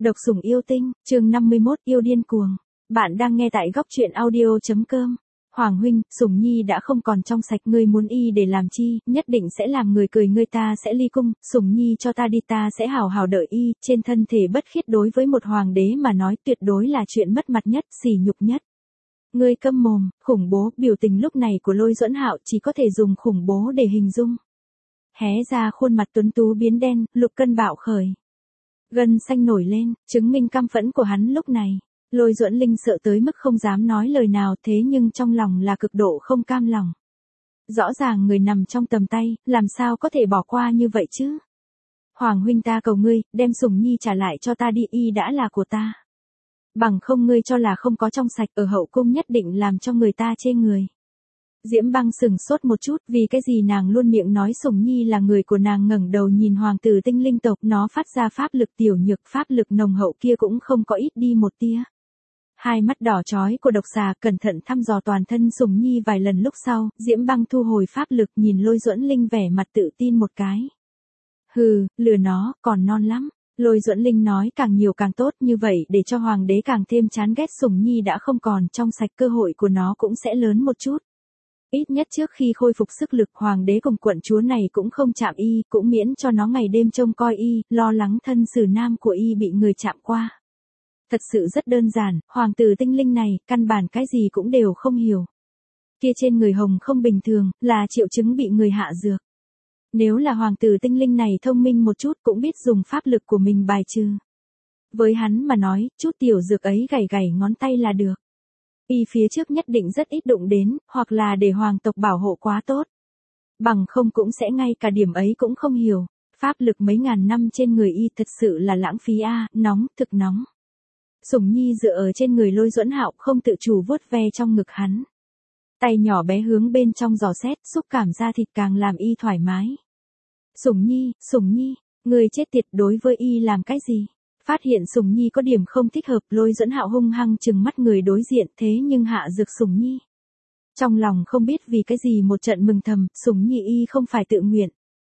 Độc sủng yêu tinh, chương 51 yêu điên cuồng. Bạn đang nghe tại góc truyện audio.com. Hoàng huynh, Sủng Nhi đã không còn trong sạch, ngươi muốn y để làm chi, nhất định sẽ làm người cười ngươi, ta sẽ ly cung, Sủng Nhi cho ta đi, ta sẽ hào hào đợi y, trên thân thể bất khiết đối với một hoàng đế mà nói tuyệt đối là chuyện mất mặt nhất, sỉ nhục nhất. Ngươi câm mồm, khủng bố, biểu tình lúc này của Lôi Duẫn Hạo chỉ có thể dùng khủng bố để hình dung. Hé ra khuôn mặt tuấn tú biến đen, lục cân bạo khởi. Gân xanh nổi lên, chứng minh căm phẫn của hắn lúc này. Lôi Duẫn Linh sợ tới mức không dám nói lời nào, thế nhưng trong lòng là cực độ không cam lòng. Rõ ràng người nằm trong tầm tay, làm sao có thể bỏ qua như vậy chứ? Hoàng huynh, ta cầu ngươi, đem Sủng Nhi trả lại cho ta đi, y đã là của ta. Bằng không ngươi cho là không có trong sạch, ở hậu cung nhất định làm cho người ta chê người. Diễm Băng sừng sốt một chút, vì cái gì nàng luôn miệng nói Sủng Nhi là người của nàng, ngẩng đầu nhìn hoàng tử tinh linh tộc, nó phát ra pháp lực tiểu nhược, pháp lực nồng hậu kia cũng không có ít đi một tia. Hai mắt đỏ chói của độc xà cẩn thận thăm dò toàn thân Sủng Nhi vài lần lúc sau, Diễm Băng thu hồi pháp lực, nhìn Lôi Duẫn Linh vẻ mặt tự tin một cái. Hừ, lừa nó, còn non lắm. Lôi Duẫn Linh nói càng nhiều càng tốt, như vậy để cho hoàng đế càng thêm chán ghét Sủng Nhi đã không còn trong sạch, cơ hội của nó cũng sẽ lớn một chút. Ít nhất trước khi khôi phục sức lực, hoàng đế cùng quận chúa này cũng không chạm y, cũng miễn cho nó ngày đêm trông coi y, lo lắng thân xử nam của y bị người chạm qua. Thật sự rất đơn giản, hoàng tử tinh linh này, căn bản cái gì cũng đều không hiểu. Kia trên người hồng không bình thường, là triệu chứng bị người hạ dược. Nếu là hoàng tử tinh linh này thông minh một chút cũng biết dùng pháp lực của mình bài trừ. Với hắn mà nói, chút tiểu dược ấy gảy gảy ngón tay là được. Y phía trước nhất định rất ít đụng đến, hoặc là để hoàng tộc bảo hộ quá tốt. Bằng không cũng sẽ ngay cả điểm ấy cũng không hiểu. Pháp lực mấy ngàn năm trên người y thật sự là lãng phí a, nóng, thực nóng. Sủng Nhi dựa ở trên người Lôi Duẫn Hạo, không tự chủ vuốt ve trong ngực hắn. Tay nhỏ bé hướng bên trong dò xét, xúc cảm da thịt càng làm y thoải mái. Sủng Nhi, người chết tiệt, đối với y làm cái gì? Phát hiện Sủng Nhi có điểm không thích hợp, Lôi Duẫn Hạo hung hăng trừng mắt người đối diện, thế nhưng hạ dược Sủng Nhi. Trong lòng không biết vì cái gì một trận mừng thầm, Sủng Nhi y không phải tự nguyện.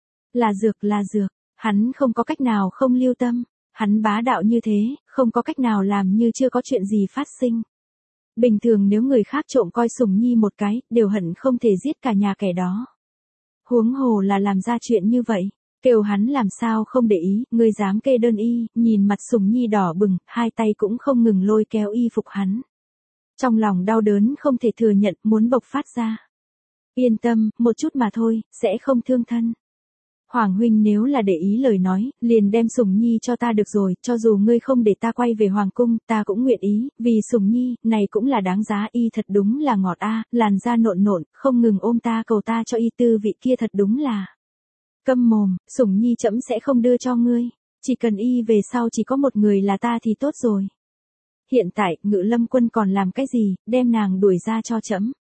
Là dược, hắn không có cách nào không lưu tâm, hắn bá đạo như thế, không có cách nào làm như chưa có chuyện gì phát sinh. Bình thường nếu người khác trộm coi Sủng Nhi một cái, đều hận không thể giết cả nhà kẻ đó. Huống hồ là làm ra chuyện như vậy. Kêu hắn làm sao không để ý, ngươi dám kê đơn y, nhìn mặt Sủng Nhi đỏ bừng, hai tay cũng không ngừng lôi kéo y phục hắn. Trong lòng đau đớn không thể thừa nhận, muốn bộc phát ra. Yên tâm, một chút mà thôi, sẽ không thương thân. Hoàng huynh nếu là để ý lời nói, liền đem Sủng Nhi cho ta được rồi, cho dù ngươi không để ta quay về hoàng cung, ta cũng nguyện ý, vì Sủng Nhi, này cũng là đáng giá, y thật đúng là ngọt a, làn da nộn nộn, không ngừng ôm ta cầu ta cho y, tư vị kia thật đúng là. Câm mồm, Sủng Nhi trẫm sẽ không đưa cho ngươi, chỉ cần y về sau chỉ có một người là ta thì tốt rồi. Hiện tại, Ngự Lâm Quân còn làm cái gì, đem nàng đuổi ra cho trẫm.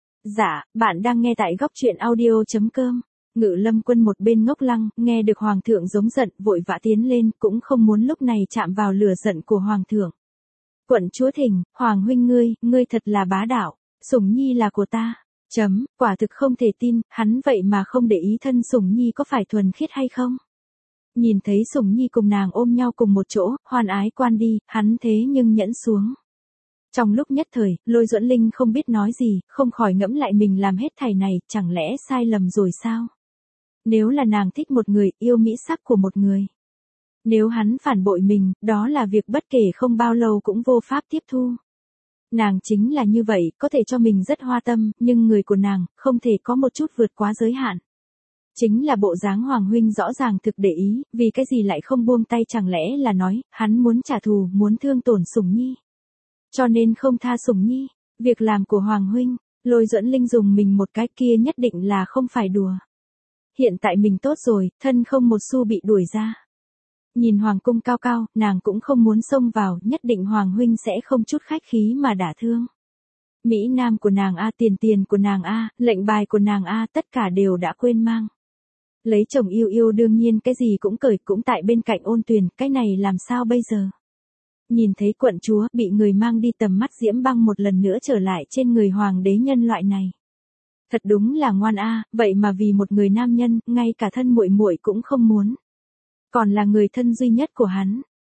Dạ, bạn đang nghe tại góc truyện audio.com. Ngự Lâm Quân một bên ngốc lăng, nghe được hoàng thượng giống giận, vội vã tiến lên, cũng không muốn lúc này chạm vào lửa giận của hoàng thượng. Quận chúa thỉnh, hoàng huynh ngươi thật là bá đạo, Sủng Nhi là của ta. Quả thực không thể tin, hắn vậy mà không để ý thân Sủng Nhi có phải thuần khiết hay không. Nhìn thấy Sủng Nhi cùng nàng ôm nhau cùng một chỗ, hoan ái quan đi, hắn thế nhưng nhẫn xuống. Trong lúc nhất thời, Lôi Duẫn Linh không biết nói gì, không khỏi ngẫm lại mình làm hết thảy này, chẳng lẽ sai lầm rồi sao? Nếu là nàng thích một người, yêu mỹ sắc của một người. Nếu hắn phản bội mình, đó là việc bất kể không bao lâu cũng vô pháp tiếp thu. Nàng chính là như vậy, có thể cho mình rất hoa tâm, nhưng người của nàng, không thể có một chút vượt quá giới hạn. Chính là bộ dáng hoàng huynh rõ ràng thực để ý, vì cái gì lại không buông tay, chẳng lẽ là nói, hắn muốn trả thù, muốn thương tổn Sủng Nhi. Cho nên không tha Sủng Nhi, việc làm của hoàng huynh, Lôi Duẫn Linh dùng mình một cái kia nhất định là không phải đùa. Hiện tại mình tốt rồi, thân không một xu bị đuổi ra. Nhìn hoàng cung cao cao, nàng cũng không muốn xông vào, nhất định hoàng huynh sẽ không chút khách khí mà đả thương. Mỹ nam của nàng a, tiền của nàng a, lệnh bài của nàng a, tất cả đều đã quên mang. Lấy chồng yêu yêu đương nhiên cái gì cũng cởi, cũng tại bên cạnh Ôn Tuyền, cái này làm sao bây giờ? Nhìn thấy quận chúa bị người mang đi, tầm mắt Diễm Băng một lần nữa trở lại trên người hoàng đế nhân loại này. Thật đúng là ngoan a, vậy mà vì một người nam nhân, ngay cả thân muội muội cũng không muốn. Còn là người thân duy nhất của hắn.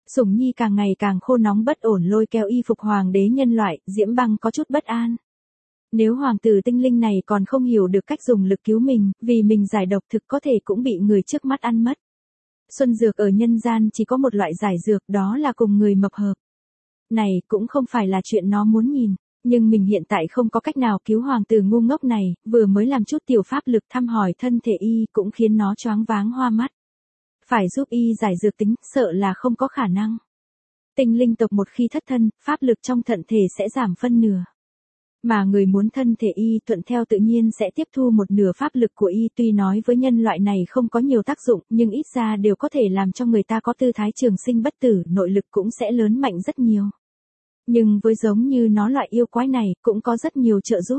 Sủng Nhi càng ngày càng khô nóng bất ổn lôi kéo y phục hoàng đế nhân loại, Diễm Băng có chút bất an. Nếu hoàng tử tinh linh này còn không hiểu được cách dùng lực cứu mình, vì mình giải độc thực có thể cũng bị người trước mắt ăn mất. Xuân dược ở nhân gian chỉ có một loại giải dược, đó là cùng người mập hợp. Này cũng không phải là chuyện nó muốn nhìn, nhưng mình hiện tại không có cách nào cứu hoàng tử ngu ngốc này, vừa mới làm chút tiểu pháp lực thăm hỏi thân thể y cũng khiến nó choáng váng hoa mắt. Phải giúp y giải dược tính, sợ là không có khả năng. Tinh linh tộc một khi thất thân, pháp lực trong thận thể sẽ giảm phân nửa. Mà người muốn thân thể y thuận theo tự nhiên sẽ tiếp thu một nửa pháp lực của y, tuy nói với nhân loại này không có nhiều tác dụng, nhưng ít ra đều có thể làm cho người ta có tư thái trường sinh bất tử, nội lực cũng sẽ lớn mạnh rất nhiều. Nhưng với giống như nó loại yêu quái này, cũng có rất nhiều trợ giúp.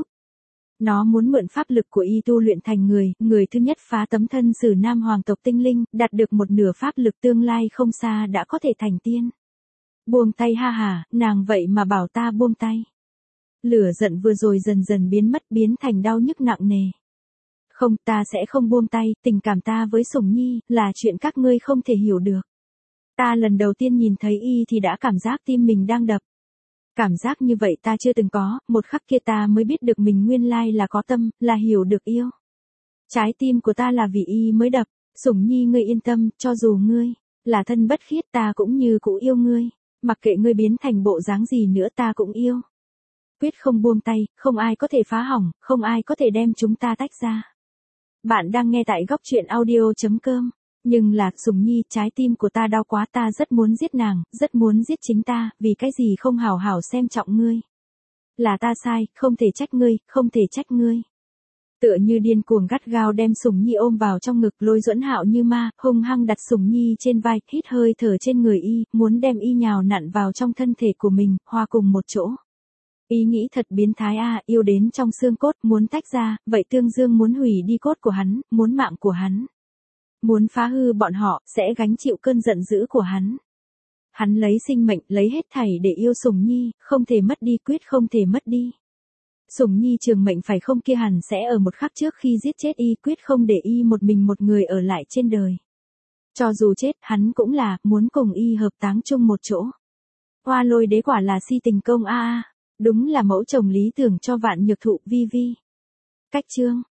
Nó muốn mượn pháp lực của y tu luyện thành người thứ nhất phá tấm thân sử nam hoàng tộc tinh linh, đạt được một nửa pháp lực tương lai không xa đã có thể thành tiên. Buông tay ha hả, nàng vậy mà bảo ta buông tay. Lửa giận vừa rồi dần dần biến mất, biến thành đau nhức nặng nề. Không, ta sẽ không buông tay, tình cảm ta với Sủng Nhi, là chuyện các ngươi không thể hiểu được. Ta lần đầu tiên nhìn thấy y thì đã cảm giác tim mình đang đập. Cảm giác như vậy ta chưa từng có, một khắc kia ta mới biết được mình nguyên lai là có tâm, là hiểu được yêu. Trái tim của ta là vì y mới đập, Sủng Nhi ngươi yên tâm, cho dù ngươi là thân bất khiết ta cũng như cũ yêu ngươi, mặc kệ ngươi biến thành bộ dáng gì nữa ta cũng yêu. Quyết không buông tay, không ai có thể phá hỏng, không ai có thể đem chúng ta tách ra. Bạn đang nghe tại góc truyện audio.com. Nhưng là, Sủng Nhi, trái tim của ta đau quá, ta rất muốn giết nàng, rất muốn giết chính ta, vì cái gì không hảo hảo xem trọng ngươi. Là ta sai, không thể trách ngươi, không thể trách ngươi. Tựa như điên cuồng gắt gao đem Sủng Nhi ôm vào trong ngực, Lôi Duẫn Hạo như ma, hung hăng đặt Sủng Nhi trên vai, hít hơi thở trên người y, muốn đem y nhào nặn vào trong thân thể của mình, hòa cùng một chỗ. Ý nghĩ thật biến thái a, yêu đến trong xương cốt, muốn tách ra, vậy Tương Dương muốn hủy đi cốt của hắn, muốn mạng của hắn. Muốn phá hư bọn họ, sẽ gánh chịu cơn giận dữ của hắn. Hắn lấy sinh mệnh, lấy hết thảy để yêu Sủng Nhi, không thể mất đi, quyết không thể mất đi. Sủng Nhi trường mệnh phải không kia hẳn sẽ ở một khắc trước khi giết chết y, quyết không để y một mình một người ở lại trên đời. Cho dù chết, hắn cũng là, muốn cùng y hợp táng chung một chỗ. Hoa Lôi đế quả là si tình công a. Đúng là mẫu chồng lý tưởng cho Vạn Nhược Thụ Vi Vi. Cách chương